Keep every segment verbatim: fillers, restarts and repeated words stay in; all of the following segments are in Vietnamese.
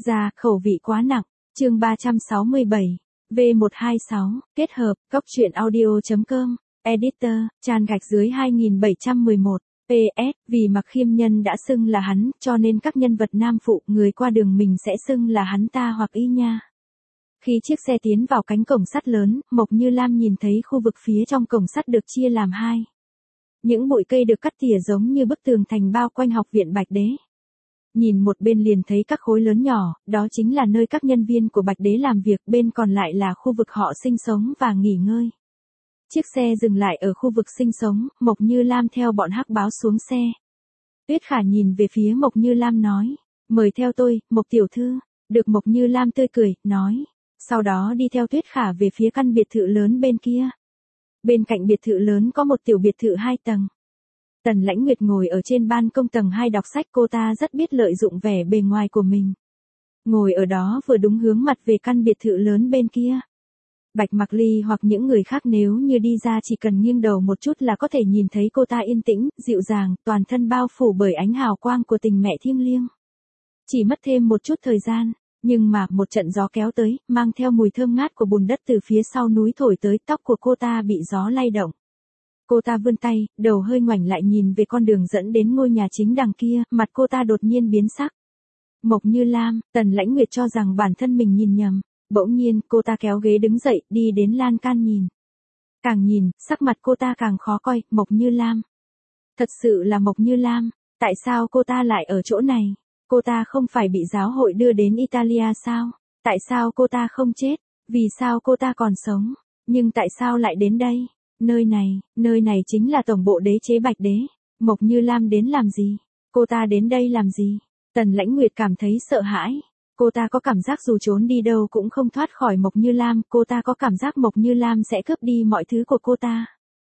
Ra, khẩu vị quá nặng. Chương ba trăm sáu mươi bảy. V một hai sáu, kết hợp, Cóc truyện audio.com, Editor, Chan gạch dưới hai nghìn bảy trăm mười một. pê ét, vì Mạc Khiêm Nhân đã xưng là hắn, cho nên các nhân vật nam phụ, người qua đường mình sẽ xưng là hắn ta hoặc y nha. Khi chiếc xe tiến vào cánh cổng sắt lớn, Mộc Như Lam nhìn thấy khu vực phía trong cổng sắt được chia làm hai. Những bụi cây được cắt tỉa giống như bức tường thành bao quanh học viện Bạch Đế. Nhìn một bên liền thấy các khối lớn nhỏ, đó chính là nơi các nhân viên của Bạch Đế làm việc, bên còn lại là khu vực họ sinh sống và nghỉ ngơi. Chiếc xe dừng lại ở khu vực sinh sống, Mộc Như Lam theo bọn hắc báo xuống xe. Tuyết Khả nhìn về phía Mộc Như Lam nói, mời theo tôi, Mộc tiểu thư. Được. Mộc Như Lam tươi cười, nói. Sau đó đi theo Tuyết Khả về phía căn biệt thự lớn bên kia. Bên cạnh biệt thự lớn có một tiểu biệt thự hai tầng. Tần Lãnh Nguyệt ngồi ở trên ban công tầng hai đọc sách, cô ta rất biết lợi dụng vẻ bề ngoài của mình. Ngồi ở đó vừa đúng hướng mặt về căn biệt thự lớn bên kia. Bạch Mặc Ly hoặc những người khác nếu như đi ra chỉ cần nghiêng đầu một chút là có thể nhìn thấy cô ta yên tĩnh, dịu dàng, toàn thân bao phủ bởi ánh hào quang của tình mẹ thiêng liêng. Chỉ mất thêm một chút thời gian, nhưng mà một trận gió kéo tới, mang theo mùi thơm ngát của bùn đất từ phía sau núi thổi tới, tóc của cô ta bị gió lay động. Cô ta vươn tay, đầu hơi ngoảnh lại nhìn về con đường dẫn đến ngôi nhà chính đằng kia, mặt cô ta đột nhiên biến sắc. Mộc Như Lam, Tần Lãnh Nguyệt cho rằng bản thân mình nhìn nhầm. Bỗng nhiên, cô ta kéo ghế đứng dậy, đi đến lan can nhìn. Càng nhìn, sắc mặt cô ta càng khó coi, Mộc Như Lam. Thật sự là Mộc Như Lam, tại sao cô ta lại ở chỗ này? Cô ta không phải bị giáo hội đưa đến Italia sao? Tại sao cô ta không chết? Vì sao cô ta còn sống? Nhưng tại sao lại đến đây? Nơi này, nơi này chính là tổng bộ đế chế Bạch Đế. Mộc Như Lam đến làm gì? Cô ta đến đây làm gì? Tần Lãnh Nguyệt cảm thấy sợ hãi. Cô ta có cảm giác dù trốn đi đâu cũng không thoát khỏi Mộc Như Lam, cô ta có cảm giác Mộc Như Lam sẽ cướp đi mọi thứ của cô ta.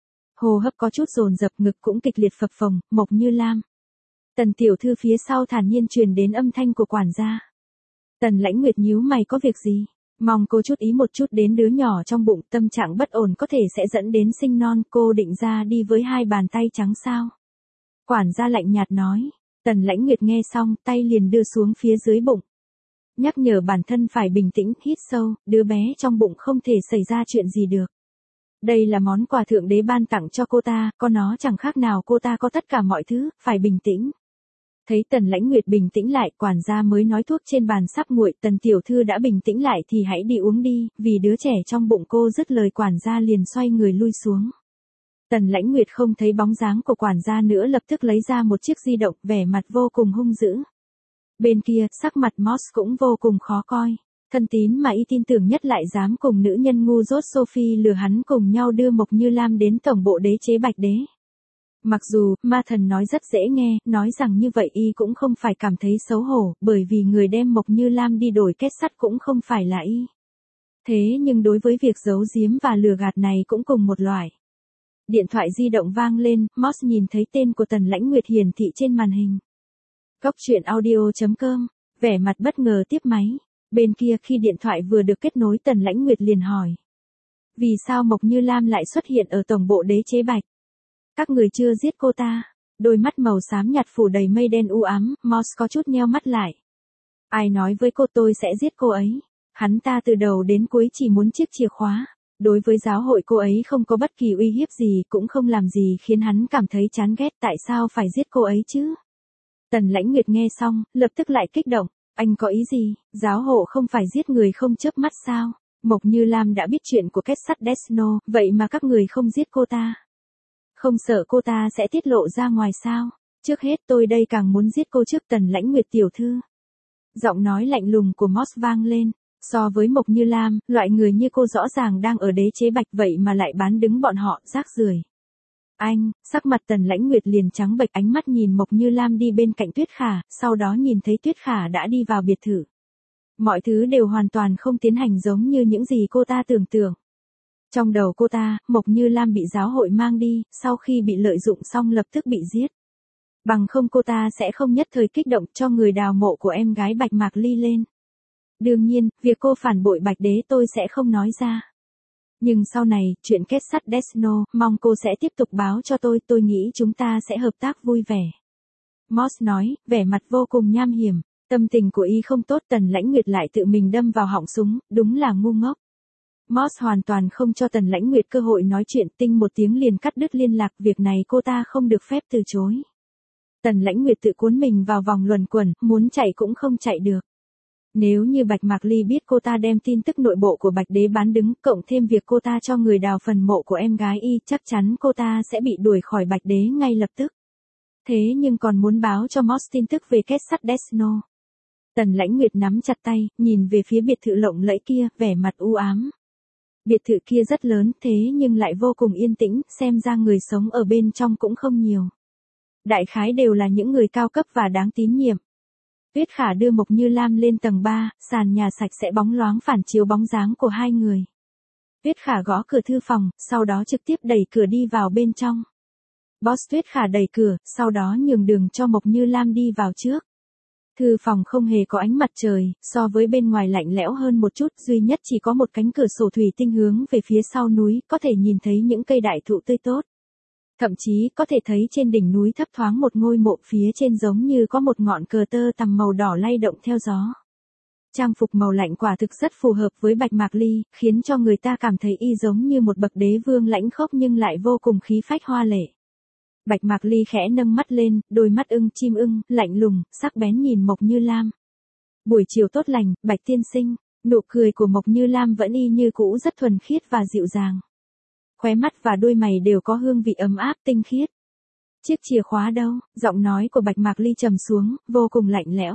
Hô hấp có chút dồn dập, ngực cũng kịch liệt phập phồng, Mộc Như Lam. Tần tiểu thư phía sau thản nhiên truyền đến âm thanh của quản gia. Tần Lãnh Nguyệt nhíu mày, có việc gì? Mong cô chút ý một chút đến đứa nhỏ trong bụng, tâm trạng bất ổn có thể sẽ dẫn đến sinh non, cô định ra đi với hai bàn tay trắng sao? Quản gia lạnh nhạt nói. Tần Lãnh Nguyệt nghe xong, tay liền đưa xuống phía dưới bụng. Nhắc nhở bản thân phải bình tĩnh, hít sâu, đứa bé trong bụng không thể xảy ra chuyện gì được. Đây là món quà thượng đế ban tặng cho cô ta, có nó chẳng khác nào cô ta có tất cả mọi thứ, phải bình tĩnh. Thấy Tần Lãnh Nguyệt bình tĩnh lại, quản gia mới nói thuốc trên bàn sắp nguội, Tần tiểu thư đã bình tĩnh lại thì hãy đi uống đi, vì đứa trẻ trong bụng cô. Dứt lời quản gia liền xoay người lui xuống. Tần Lãnh Nguyệt không thấy bóng dáng của quản gia nữa, lập tức lấy ra một chiếc di động, vẻ mặt vô cùng hung dữ. Bên kia, sắc mặt Moss cũng vô cùng khó coi. Thân tín mà y tin tưởng nhất lại dám cùng nữ nhân ngu dốt Sophie lừa hắn cùng nhau đưa Mộc Như Lam đến tổng bộ đế chế Bạch Đế. Mặc dù, ma thần nói rất dễ nghe, nói rằng như vậy y cũng không phải cảm thấy xấu hổ, bởi vì người đem Mộc Như Lam đi đổi kết sắt cũng không phải là y. Thế nhưng đối với việc giấu giếm và lừa gạt này cũng cùng một loại. Điện thoại di động vang lên, Moss nhìn thấy tên của Tần Lãnh Nguyệt hiển thị trên màn hình. Cóc truyện audio.com, vẻ mặt bất ngờ tiếp máy. Bên kia khi điện thoại vừa được kết nối, Tần Lãnh Nguyệt liền hỏi. Vì sao Mộc Như Lam lại xuất hiện ở tổng bộ đế chế Bạch? Các người chưa giết cô ta. Đôi mắt màu xám nhạt phủ đầy mây đen u ám, Moss có chút nheo mắt lại. Ai nói với cô tôi sẽ giết cô ấy? Hắn ta từ đầu đến cuối chỉ muốn chiếc chìa khóa. Đối với giáo hội cô ấy không có bất kỳ uy hiếp gì, cũng không làm gì khiến hắn cảm thấy chán ghét, tại sao phải giết cô ấy chứ? Tần Lãnh Nguyệt nghe xong, lập tức lại kích động. Anh có ý gì? Giáo hộ không phải giết người không chớp mắt sao? Mộc Như Lam đã biết chuyện của kết sắt Desno, vậy mà các người không giết cô ta. Không sợ cô ta sẽ tiết lộ ra ngoài sao? Trước hết tôi đây càng muốn giết cô trước, Tần Lãnh Nguyệt tiểu thư. Giọng nói lạnh lùng của Moss vang lên. So với Mộc Như Lam, loại người như cô rõ ràng đang ở đế chế Bạch, vậy mà lại bán đứng bọn họ, rác rưởi. Anh, sắc mặt Tần Lãnh Nguyệt liền trắng bệch, ánh mắt nhìn Mộc Như Lam đi bên cạnh Tuyết Khả, sau đó nhìn thấy Tuyết Khả đã đi vào biệt thự. Mọi thứ đều hoàn toàn không tiến hành giống như những gì cô ta tưởng tượng. Trong đầu cô ta, Mộc Như Lam bị giáo hội mang đi, sau khi bị lợi dụng xong lập tức bị giết. Bằng không cô ta sẽ không nhất thời kích động cho người đào mộ của em gái Bạch Mạc Ly lên. Đương nhiên, việc cô phản bội Bạch Đế tôi sẽ không nói ra. Nhưng sau này, chuyện kết sắt Desno, mong cô sẽ tiếp tục báo cho tôi, tôi nghĩ chúng ta sẽ hợp tác vui vẻ. Moss nói, vẻ mặt vô cùng nham hiểm. Tâm tình của y không tốt, Tần Lãnh Nguyệt lại tự mình đâm vào họng súng, đúng là ngu ngốc. Moss hoàn toàn không cho Tần Lãnh Nguyệt cơ hội nói chuyện, tinh một tiếng liền cắt đứt liên lạc, việc này cô ta không được phép từ chối. Tần Lãnh Nguyệt tự cuốn mình vào vòng luẩn quẩn, muốn chạy cũng không chạy được. Nếu như Bạch Mạc Ly biết cô ta đem tin tức nội bộ của Bạch Đế bán đứng, cộng thêm việc cô ta cho người đào phần mộ của em gái y, chắc chắn cô ta sẽ bị đuổi khỏi Bạch Đế ngay lập tức. Thế nhưng còn muốn báo cho Moss tin tức về kết sắt Desno. Tần Lãnh Nguyệt nắm chặt tay, nhìn về phía biệt thự lộng lẫy kia, vẻ mặt u ám. Biệt thự kia rất lớn, thế nhưng lại vô cùng yên tĩnh, xem ra người sống ở bên trong cũng không nhiều. Đại khái đều là những người cao cấp và đáng tín nhiệm. Tuyết Khả đưa Mộc Như Lam lên tầng ba, sàn nhà sạch sẽ bóng loáng phản chiếu bóng dáng của hai người. Tuyết Khả gõ cửa thư phòng, sau đó trực tiếp đẩy cửa đi vào bên trong. Boss Tuyết Khả đẩy cửa, sau đó nhường đường cho Mộc Như Lam đi vào trước. Thư phòng không hề có ánh mặt trời, so với bên ngoài lạnh lẽo hơn một chút, duy nhất chỉ có một cánh cửa sổ thủy tinh hướng về phía sau núi, có thể nhìn thấy những cây đại thụ tươi tốt. Thậm chí có thể thấy trên đỉnh núi thấp thoáng một ngôi mộ, phía trên giống như có một ngọn cờ tơ tằm màu đỏ lay động theo gió. Trang phục màu lạnh quả thực rất phù hợp với Bạch Mạc Ly, khiến cho người ta cảm thấy y giống như một bậc đế vương lãnh khốc nhưng lại vô cùng khí phách hoa lệ. Bạch Mạc Ly khẽ nâng mắt lên, đôi mắt ưng chim ưng, lạnh lùng, sắc bén nhìn Mộc Như Lam. Buổi chiều tốt lành, Bạch tiên sinh, nụ cười của Mộc Như Lam vẫn y như cũ, rất thuần khiết và dịu dàng. Khóe mắt và đôi mày đều có hương vị ấm áp tinh khiết. Chiếc chìa khóa đâu? Giọng nói của Bạch Mạc Ly trầm xuống, vô cùng lạnh lẽo.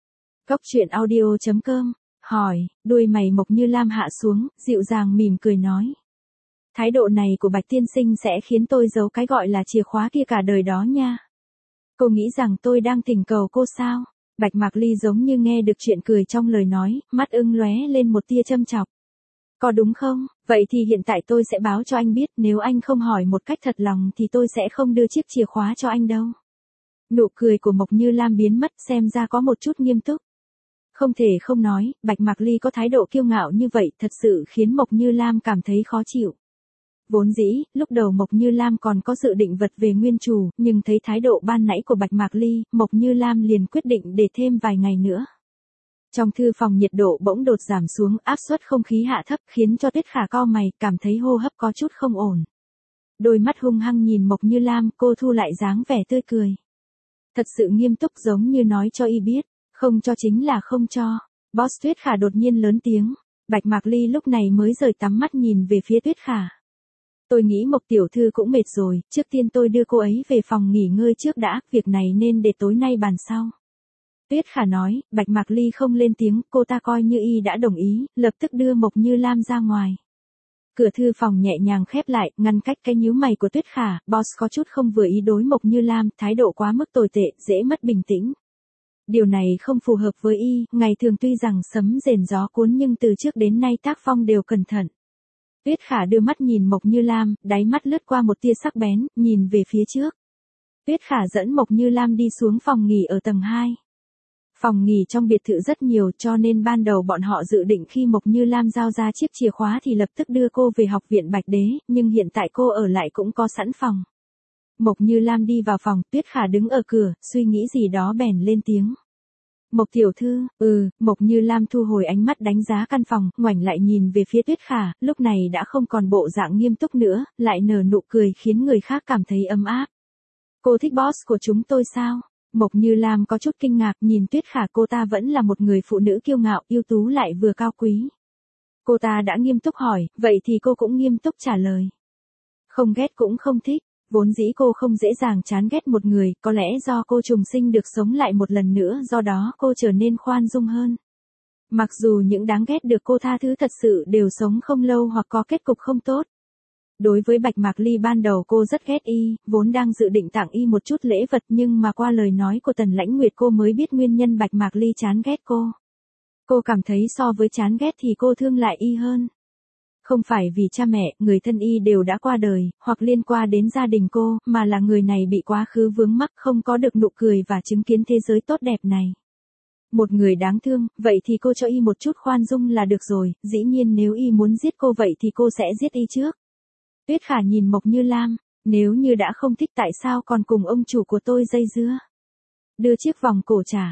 Cốc truyện audio chấm com, hỏi, đôi mày Mộc Như Lam hạ xuống, dịu dàng mỉm cười nói. Thái độ này của Bạch tiên sinh sẽ khiến tôi giấu cái gọi là chìa khóa kia cả đời đó nha. Cô nghĩ rằng tôi đang thỉnh cầu cô sao? Bạch Mạc Ly giống như nghe được chuyện cười trong lời nói, mắt ưng lóe lên một tia châm chọc. Có đúng không? Vậy thì hiện tại tôi sẽ báo cho anh biết, nếu anh không hỏi một cách thật lòng thì tôi sẽ không đưa chiếc chìa khóa cho anh đâu. Nụ cười của Mộc Như Lam biến mất, xem ra có một chút nghiêm túc. Không thể không nói, Bạch Mạc Ly có thái độ kiêu ngạo như vậy thật sự khiến Mộc Như Lam cảm thấy khó chịu. Vốn dĩ, lúc đầu Mộc Như Lam còn có dự định vật về nguyên chủ, nhưng thấy thái độ ban nãy của Bạch Mạc Ly, Mộc Như Lam liền quyết định để thêm vài ngày nữa. Trong thư phòng nhiệt độ bỗng đột giảm xuống, áp suất không khí hạ thấp khiến cho Tuyết Khả cau mày, cảm thấy hô hấp có chút không ổn. Đôi mắt hung hăng nhìn Mộc Như Lam, cô thu lại dáng vẻ tươi cười. Thật sự nghiêm túc giống như nói cho y biết, không cho chính là không cho. Boss Tuyết Khả đột nhiên lớn tiếng, Bạch Mạc Ly lúc này mới rời tắm mắt nhìn về phía Tuyết Khả. Tôi nghĩ Mộc tiểu thư cũng mệt rồi, trước tiên tôi đưa cô ấy về phòng nghỉ ngơi trước đã, việc này nên để tối nay bàn sau. Tuyết Khả nói, Bạch Mạc Ly không lên tiếng, cô ta coi như y đã đồng ý, lập tức đưa Mộc Như Lam ra ngoài. Cửa thư phòng nhẹ nhàng khép lại, ngăn cách cái nhíu mày của Tuyết Khả, boss có chút không vừa ý đối Mộc Như Lam, thái độ quá mức tồi tệ, dễ mất bình tĩnh. Điều này không phù hợp với y, ngày thường tuy rằng sấm rền gió cuốn nhưng từ trước đến nay tác phong đều cẩn thận. Tuyết Khả đưa mắt nhìn Mộc Như Lam, đáy mắt lướt qua một tia sắc bén, nhìn về phía trước. Tuyết Khả dẫn Mộc Như Lam đi xuống phòng nghỉ ở tầng hai. Phòng nghỉ trong biệt thự rất nhiều cho nên ban đầu bọn họ dự định khi Mộc Như Lam giao ra chiếc chìa khóa thì lập tức đưa cô về học viện Bạch Đế, nhưng hiện tại cô ở lại cũng có sẵn phòng. Mộc Như Lam đi vào phòng, Tuyết Khả đứng ở cửa, suy nghĩ gì đó bèn lên tiếng. Mộc tiểu thư, ừ, Mộc Như Lam thu hồi ánh mắt đánh giá căn phòng, ngoảnh lại nhìn về phía Tuyết Khả, lúc này đã không còn bộ dạng nghiêm túc nữa, lại nở nụ cười khiến người khác cảm thấy ấm áp. Cô thích boss của chúng tôi sao? Mộc Như Lam có chút kinh ngạc nhìn Tuyết Khả, cô ta vẫn là một người phụ nữ kiêu ngạo, ưu tú lại vừa cao quý. Cô ta đã nghiêm túc hỏi, vậy thì cô cũng nghiêm túc trả lời. Không ghét cũng không thích. Vốn dĩ cô không dễ dàng chán ghét một người, có lẽ do cô trùng sinh được sống lại một lần nữa, do đó cô trở nên khoan dung hơn. Mặc dù những đáng ghét được cô tha thứ thật sự đều sống không lâu hoặc có kết cục không tốt. Đối với Bạch Mạc Ly ban đầu cô rất ghét y, vốn đang dự định tặng y một chút lễ vật nhưng mà qua lời nói của Tần Lãnh Nguyệt cô mới biết nguyên nhân Bạch Mạc Ly chán ghét cô. Cô cảm thấy so với chán ghét thì cô thương lại y hơn. Không phải vì cha mẹ, người thân y đều đã qua đời, hoặc liên quan đến gia đình cô, mà là người này bị quá khứ vướng mắc không có được nụ cười và chứng kiến thế giới tốt đẹp này. Một người đáng thương, vậy thì cô cho y một chút khoan dung là được rồi, dĩ nhiên nếu y muốn giết cô vậy thì cô sẽ giết y trước. Tuyết Khả nhìn Mộc Như Lam, nếu như đã không thích tại sao còn cùng ông chủ của tôi dây dưa. Đưa chiếc vòng cổ trả.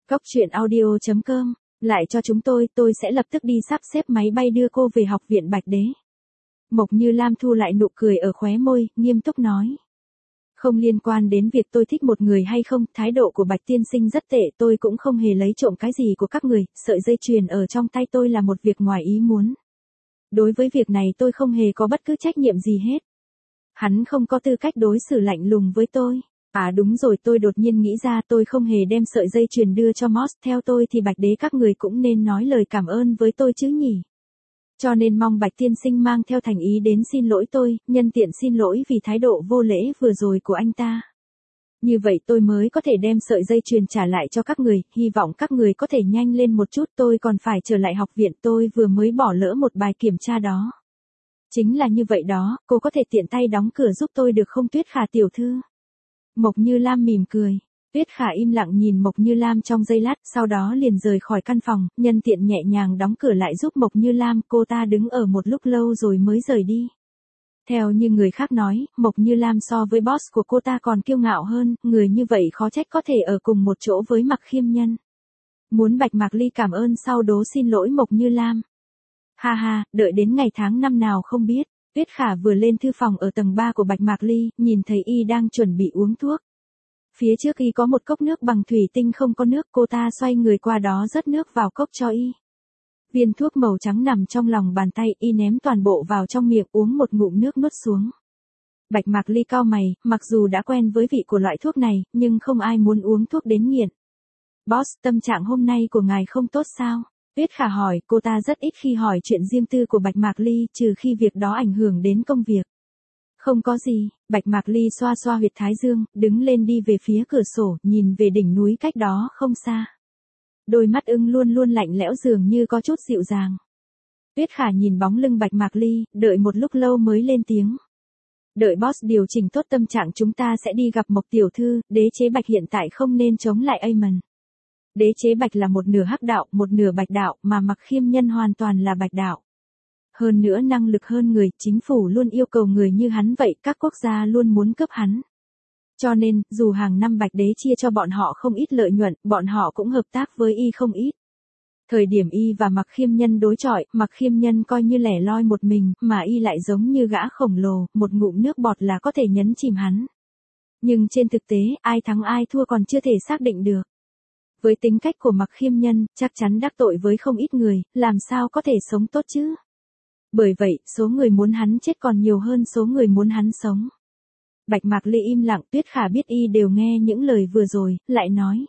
Cóc truyện audio chấm com, lại cho chúng tôi, tôi sẽ lập tức đi sắp xếp máy bay đưa cô về học viện Bạch Đế. Mộc Như Lam thu lại nụ cười ở khóe môi, nghiêm túc nói. Không liên quan đến việc tôi thích một người hay không, thái độ của Bạch tiên sinh rất tệ, tôi cũng không hề lấy trộm cái gì của các người, sợi dây chuyền ở trong tay tôi là một việc ngoài ý muốn. Đối với việc này tôi không hề có bất cứ trách nhiệm gì hết. Hắn không có tư cách đối xử lạnh lùng với tôi. À đúng rồi, tôi đột nhiên nghĩ ra tôi không hề đem sợi dây chuyền đưa cho Moss, theo tôi thì Bạch Đế các người cũng nên nói lời cảm ơn với tôi chứ nhỉ. Cho nên mong Bạch tiên sinh mang theo thành ý đến xin lỗi tôi, nhân tiện xin lỗi vì thái độ vô lễ vừa rồi của anh ta. Như vậy tôi mới có thể đem sợi dây chuyền trả lại cho các người, hy vọng các người có thể nhanh lên một chút, tôi còn phải trở lại học viện, tôi vừa mới bỏ lỡ một bài kiểm tra đó. Chính là như vậy đó, cô có thể tiện tay đóng cửa giúp tôi được không Tuyết Khả tiểu thư? Mộc Như Lam mỉm cười. Tuyết Khả im lặng nhìn Mộc Như Lam trong giây lát, sau đó liền rời khỏi căn phòng, nhân tiện nhẹ nhàng đóng cửa lại giúp Mộc Như Lam, cô ta đứng ở một lúc lâu rồi mới rời đi. Theo như người khác nói, Mộc Như Lam so với boss của cô ta còn kiêu ngạo hơn, người như vậy khó trách có thể ở cùng một chỗ với Mặc Khiêm Nhân. Muốn Bạch Mạc Ly cảm ơn sau đố xin lỗi Mộc Như Lam. Ha ha, đợi đến ngày tháng năm nào không biết. Tuyết Khả vừa lên thư phòng ở tầng ba của Bạch Mạc Ly, nhìn thấy y đang chuẩn bị uống thuốc. Phía trước y có một cốc nước bằng thủy tinh không có nước, cô ta xoay người qua đó rót nước vào cốc cho y. Viên thuốc màu trắng nằm trong lòng bàn tay, y ném toàn bộ vào trong miệng, uống một ngụm nước nuốt xuống. Bạch Mạc Ly cau mày, mặc dù đã quen với vị của loại thuốc này, nhưng không ai muốn uống thuốc đến nghiện. Boss, tâm trạng hôm nay của ngài không tốt sao? Tuyết Khả hỏi, cô ta rất ít khi hỏi chuyện riêng tư của Bạch Mạc Ly, trừ khi việc đó ảnh hưởng đến công việc. Không có gì, Bạch Mạc Ly xoa xoa huyệt thái dương, đứng lên đi về phía cửa sổ, nhìn về đỉnh núi cách đó không xa. Đôi mắt ưng luôn luôn lạnh lẽo dường như có chút dịu dàng. Tuyết Khả nhìn bóng lưng Bạch Mạc Ly, đợi một lúc lâu mới lên tiếng. Đợi boss điều chỉnh tốt tâm trạng chúng ta sẽ đi gặp Mộc tiểu thư, đế chế Bạch hiện tại không nên chống lại Aemon. Đế chế Bạch là một nửa hắc đạo, một nửa bạch đạo, mà Mặc Khiêm Nhân hoàn toàn là bạch đạo. Hơn nữa năng lực hơn người, chính phủ luôn yêu cầu người như hắn vậy, các quốc gia luôn muốn cướp hắn. Cho nên, dù hàng năm Bạch Đế chia cho bọn họ không ít lợi nhuận, bọn họ cũng hợp tác với y không ít. Thời điểm y và Mặc Khiêm Nhân đối chọi, Mặc Khiêm Nhân coi như lẻ loi một mình, mà y lại giống như gã khổng lồ, một ngụm nước bọt là có thể nhấn chìm hắn. Nhưng trên thực tế, ai thắng ai thua còn chưa thể xác định được. Với tính cách của Mặc Khiêm Nhân, chắc chắn đắc tội với không ít người, làm sao có thể sống tốt chứ? Bởi vậy, số người muốn hắn chết còn nhiều hơn số người muốn hắn sống. Bạch Mạc Ly im lặng, Tuyết Khả biết y đều nghe những lời vừa rồi, lại nói.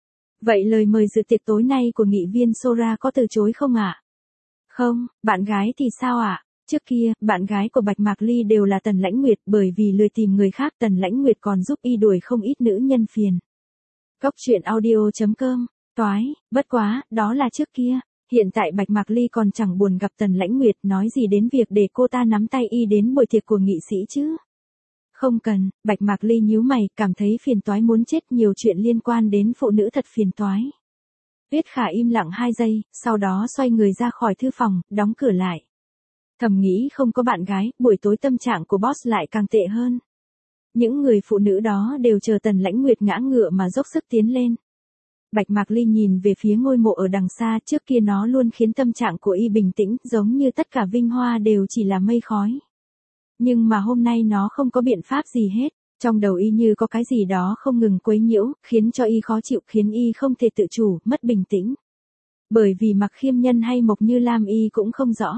Vậy lời mời dự tiệc tối nay của nghị viên Sora có từ chối không ạ? Không, bạn gái thì sao ạ? Trước kia, bạn gái của Bạch Mạc Ly đều là Tần Lãnh Nguyệt, bởi vì lười tìm người khác Tần Lãnh Nguyệt còn giúp y đuổi không ít nữ nhân phiền. Cóc truyện audio chấm com, toái, bất quá, đó là trước kia. Hiện tại Bạch Mạc Ly còn chẳng buồn gặp Tần Lãnh Nguyệt, nói gì đến việc để cô ta nắm tay y đến buổi tiệc của nghị sĩ chứ. Không cần, Bạch Mạc Ly nhíu mày, cảm thấy phiền toái muốn chết, nhiều chuyện liên quan đến phụ nữ thật phiền toái. Tuyết Khả im lặng hai giây, sau đó xoay người ra khỏi thư phòng, đóng cửa lại. Thầm nghĩ không có bạn gái, buổi tối tâm trạng của boss lại càng tệ hơn. Những người phụ nữ đó đều chờ Tần Lãnh Nguyệt ngã ngựa mà dốc sức tiến lên. Bạch Mạc Ly nhìn về phía ngôi mộ ở đằng xa, trước kia nó luôn khiến tâm trạng của y bình tĩnh, giống như tất cả vinh hoa đều chỉ là mây khói. Nhưng mà hôm nay nó không có biện pháp gì hết, trong đầu y như có cái gì đó không ngừng quấy nhiễu, khiến cho y khó chịu, khiến y không thể tự chủ, mất bình tĩnh. Bởi vì Mặc Khiêm Nhân hay Mộc Như Lam y cũng không rõ.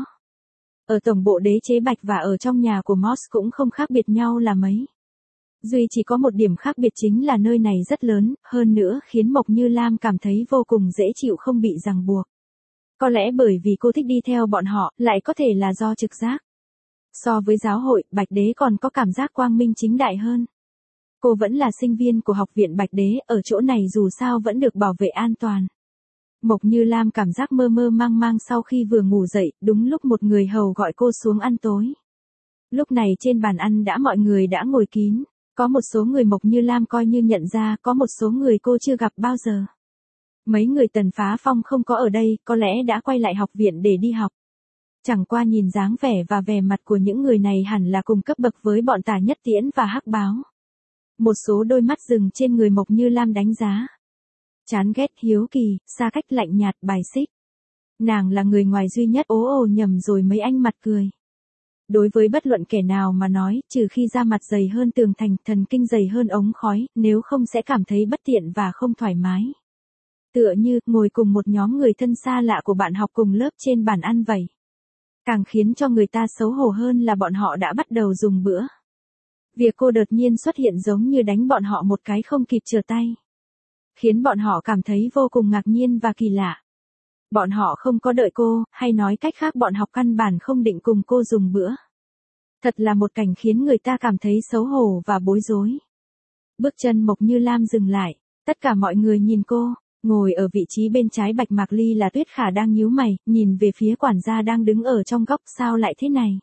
Ở tổng bộ đế chế Bạch và ở trong nhà của Moss cũng không khác biệt nhau là mấy. Duy chỉ có một điểm khác biệt chính là nơi này rất lớn, hơn nữa khiến Mộc Như Lam cảm thấy vô cùng dễ chịu không bị ràng buộc. Có lẽ bởi vì cô thích đi theo bọn họ, lại có thể là do trực giác. So với giáo hội, Bạch Đế còn có cảm giác quang minh chính đại hơn. Cô vẫn là sinh viên của học viện Bạch Đế, ở chỗ này dù sao vẫn được bảo vệ an toàn. Mộc Như Lam cảm giác mơ mơ mang mang sau khi vừa ngủ dậy, đúng lúc một người hầu gọi cô xuống ăn tối. Lúc này trên bàn ăn đã mọi người đã ngồi kín. Có một số người Mộc Như Lam coi như nhận ra, có một số người cô chưa gặp bao giờ. Mấy người Tần Phá Phong không có ở đây, có lẽ đã quay lại học viện để đi học. Chẳng qua nhìn dáng vẻ và vẻ mặt của những người này hẳn là cùng cấp bậc với bọn Tả Nhất Tiễn và Hắc Báo. Một số đôi mắt dừng trên người Mộc Như Lam đánh giá. Chán ghét, hiếu kỳ, xa cách, lạnh nhạt, bài xích. Nàng là người ngoài duy nhất ố ồ nhầm rồi mấy anh mặt cười. Đối với bất luận kẻ nào mà nói, trừ khi da mặt dày hơn tường thành, thần kinh dày hơn ống khói, nếu không sẽ cảm thấy bất tiện và không thoải mái. Tựa như, ngồi cùng một nhóm người thân xa lạ của bạn học cùng lớp trên bàn ăn vậy. Càng khiến cho người ta xấu hổ hơn là bọn họ đã bắt đầu dùng bữa. Việc cô đột nhiên xuất hiện giống như đánh bọn họ một cái không kịp trở tay. Khiến bọn họ cảm thấy vô cùng ngạc nhiên và kỳ lạ. Bọn họ không có đợi cô, hay nói cách khác bọn học căn bản không định cùng cô dùng bữa. Thật là một cảnh khiến người ta cảm thấy xấu hổ và bối rối. Bước chân Mộc Như Lam dừng lại, tất cả mọi người nhìn cô, ngồi ở vị trí bên trái Bạch Mạc Ly là Tuyết Khả đang nhíu mày, nhìn về phía quản gia đang đứng ở trong góc, sao lại thế này?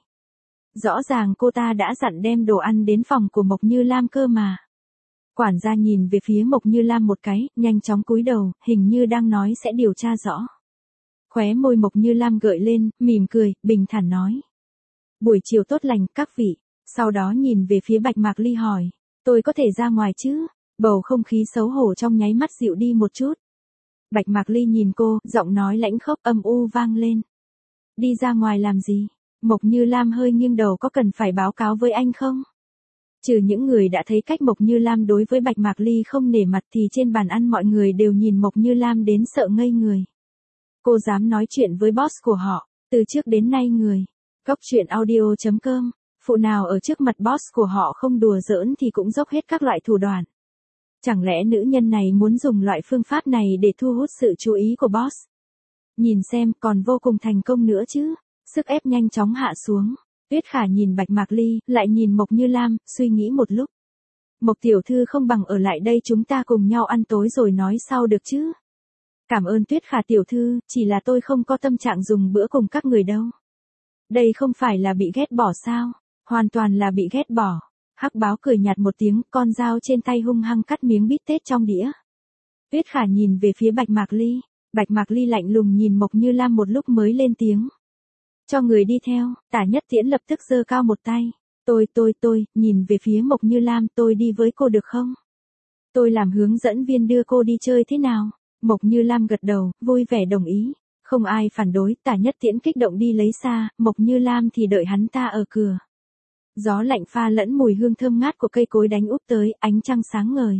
Rõ ràng cô ta đã dặn đem đồ ăn đến phòng của Mộc Như Lam cơ mà. Quản gia nhìn về phía Mộc Như Lam một cái, nhanh chóng cúi đầu, hình như đang nói sẽ điều tra rõ. Khóe môi Mộc Như Lam gợi lên, mỉm cười, bình thản nói. Buổi chiều tốt lành, các vị. Sau đó nhìn về phía Bạch Mạc Ly hỏi, tôi có thể ra ngoài chứ? Bầu không khí xấu hổ trong nháy mắt dịu đi một chút. Bạch Mạc Ly nhìn cô, giọng nói lãnh khốc âm u vang lên. Đi ra ngoài làm gì? Mộc Như Lam hơi nghiêng đầu, có cần phải báo cáo với anh không? Trừ những người đã thấy cách Mộc Như Lam đối với Bạch Mạc Ly không nể mặt thì trên bàn ăn mọi người đều nhìn Mộc Như Lam đến sợ ngây người. Cô dám nói chuyện với boss của họ, từ trước đến nay người. Góc truyện audio chấm com, phụ nào ở trước mặt boss của họ không đùa giỡn thì cũng dốc hết các loại thủ đoạn. Chẳng lẽ nữ nhân này muốn dùng loại phương pháp này để thu hút sự chú ý của boss? Nhìn xem còn vô cùng thành công nữa chứ. Sức ép nhanh chóng hạ xuống. Tuyết Khả nhìn Bạch Mạc Ly, lại nhìn Mộc Như Lam, suy nghĩ một lúc. Mộc tiểu thư không bằng ở lại đây chúng ta cùng nhau ăn tối rồi nói sau được chứ? Cảm ơn Tuyết Khả tiểu thư, chỉ là tôi không có tâm trạng dùng bữa cùng các người đâu. Đây không phải là bị ghét bỏ sao? Hoàn toàn là bị ghét bỏ. Hắc Báo cười nhạt một tiếng, con dao trên tay hung hăng cắt miếng bít tết trong đĩa. Tuyết Khả nhìn về phía Bạch Mạc Ly. Bạch Mạc Ly lạnh lùng nhìn Mộc Như Lam một lúc mới lên tiếng. Cho người đi theo, Tả Nhất Tiễn lập tức giơ cao một tay. Tôi tôi tôi, nhìn về phía Mộc Như Lam, tôi đi với cô được không? Tôi làm hướng dẫn viên đưa cô đi chơi thế nào? Mộc Như Lam gật đầu, vui vẻ đồng ý. Không ai phản đối, Tả Nhất Tiễn kích động đi lấy xa, Mộc Như Lam thì đợi hắn ta ở cửa. Gió lạnh pha lẫn mùi hương thơm ngát của cây cối đánh úp tới, ánh trăng sáng ngời.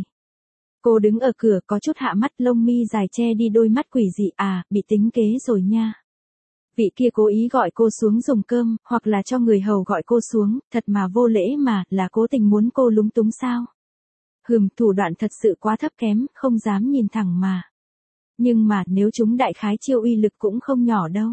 Cô đứng ở cửa có chút hạ mắt, lông mi dài che đi đôi mắt quỷ dị, à, bị tính kế rồi nha. Vị kia cố ý gọi cô xuống dùng cơm, hoặc là cho người hầu gọi cô xuống, thật mà vô lễ mà, là cố tình muốn cô lúng túng sao? Hừm, thủ đoạn thật sự quá thấp kém, không dám nhìn thẳng mà. Nhưng mà, nếu chúng đại khái chiêu uy lực cũng không nhỏ đâu.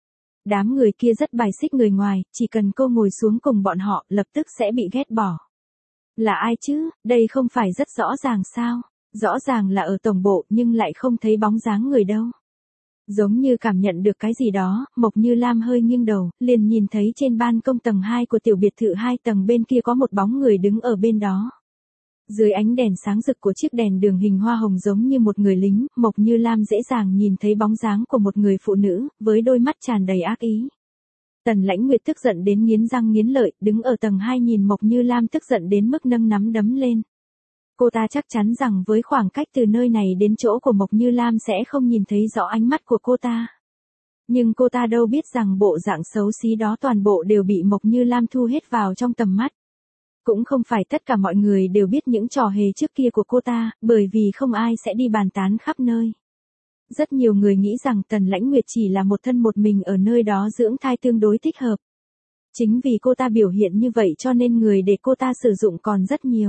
Đám người kia rất bài xích người ngoài, chỉ cần cô ngồi xuống cùng bọn họ, lập tức sẽ bị ghét bỏ. Là ai chứ, đây không phải rất rõ ràng sao? Rõ ràng là ở tổng bộ, nhưng lại không thấy bóng dáng người đâu. Giống như cảm nhận được cái gì đó, Mộc Như Lam hơi nghiêng đầu, liền nhìn thấy trên ban công tầng hai của tiểu biệt thự hai tầng bên kia có một bóng người đứng ở bên đó. Dưới ánh đèn sáng rực của chiếc đèn đường hình hoa hồng giống như một người lính, Mộc Như Lam dễ dàng nhìn thấy bóng dáng của một người phụ nữ, với đôi mắt tràn đầy ác ý. Tần Lãnh Nguyệt tức giận đến nghiến răng nghiến lợi, đứng ở tầng hai nhìn Mộc Như Lam tức giận đến mức nâng nắm đấm lên. Cô ta chắc chắn rằng với khoảng cách từ nơi này đến chỗ của Mộc Như Lam sẽ không nhìn thấy rõ ánh mắt của cô ta. Nhưng cô ta đâu biết rằng bộ dạng xấu xí đó toàn bộ đều bị Mộc Như Lam thu hết vào trong tầm mắt. Cũng không phải tất cả mọi người đều biết những trò hề trước kia của cô ta, bởi vì không ai sẽ đi bàn tán khắp nơi. Rất nhiều người nghĩ rằng Tần Lãnh Nguyệt chỉ là một thân một mình ở nơi đó dưỡng thai tương đối thích hợp. Chính vì cô ta biểu hiện như vậy cho nên người để cô ta sử dụng còn rất nhiều.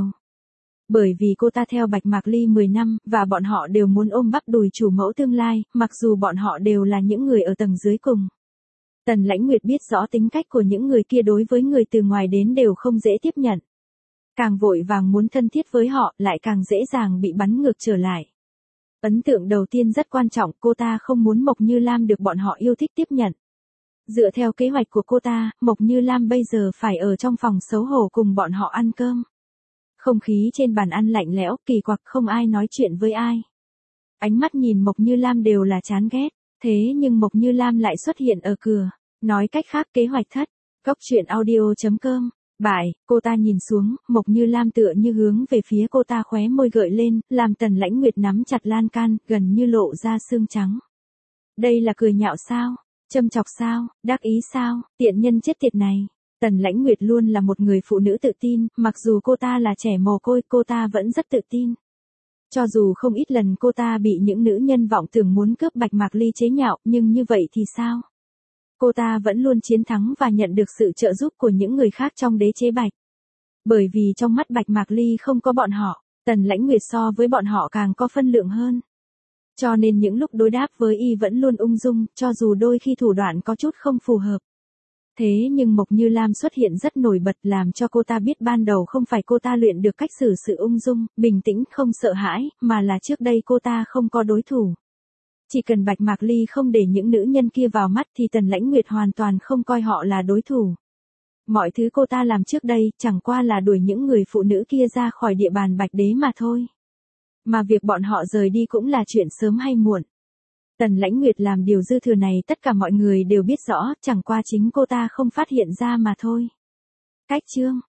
Bởi vì cô ta theo Bạch Mạc Ly mười năm, và bọn họ đều muốn ôm bắp đùi chủ mẫu tương lai, mặc dù bọn họ đều là những người ở tầng dưới cùng. Tần Lãnh Nguyệt biết rõ tính cách của những người kia đối với người từ ngoài đến đều không dễ tiếp nhận. Càng vội vàng muốn thân thiết với họ, lại càng dễ dàng bị bắn ngược trở lại. Ấn tượng đầu tiên rất quan trọng, cô ta không muốn Mộc Như Lam được bọn họ yêu thích tiếp nhận. Dựa theo kế hoạch của cô ta, Mộc Như Lam bây giờ phải ở trong phòng xấu hổ cùng bọn họ ăn cơm. Không khí trên bàn ăn lạnh lẽo, kỳ quặc, không ai nói chuyện với ai. Ánh mắt nhìn Mộc Như Lam đều là chán ghét, thế nhưng Mộc Như Lam lại xuất hiện ở cửa. Nói cách khác kế hoạch thất. Góc truyện audio chấm com Bại, cô ta nhìn xuống, Mộc Như Lam tựa như hướng về phía cô ta khóe môi gợi lên, làm Tần Lãnh Nguyệt nắm chặt lan can, gần như lộ ra xương trắng. Đây là cười nhạo sao? Châm chọc sao? Đắc ý sao? Tiện nhân chết tiệt này. Tần Lãnh Nguyệt luôn là một người phụ nữ tự tin, mặc dù cô ta là trẻ mồ côi, cô ta vẫn rất tự tin. Cho dù không ít lần cô ta bị những nữ nhân vọng tưởng muốn cướp Bạch Mạc Ly chế nhạo, nhưng như vậy thì sao? Cô ta vẫn luôn chiến thắng và nhận được sự trợ giúp của những người khác trong đế chế Bạch. Bởi vì trong mắt Bạch Mạc Ly không có bọn họ, Tần Lãnh Nguyệt so với bọn họ càng có phân lượng hơn. Cho nên những lúc đối đáp với y vẫn luôn ung dung, cho dù đôi khi thủ đoạn có chút không phù hợp. Thế nhưng Mộc Như Lam xuất hiện rất nổi bật, làm cho cô ta biết ban đầu không phải cô ta luyện được cách xử sự ung dung, bình tĩnh không sợ hãi, mà là trước đây cô ta không có đối thủ. Chỉ cần Bạch Mạc Ly không để những nữ nhân kia vào mắt thì Tần Lãnh Nguyệt hoàn toàn không coi họ là đối thủ. Mọi thứ cô ta làm trước đây chẳng qua là đuổi những người phụ nữ kia ra khỏi địa bàn Bạch Đế mà thôi. Mà việc bọn họ rời đi cũng là chuyện sớm hay muộn. Tần Lãnh Nguyệt làm điều dư thừa này tất cả mọi người đều biết rõ, chẳng qua chính cô ta không phát hiện ra mà thôi. Cách chương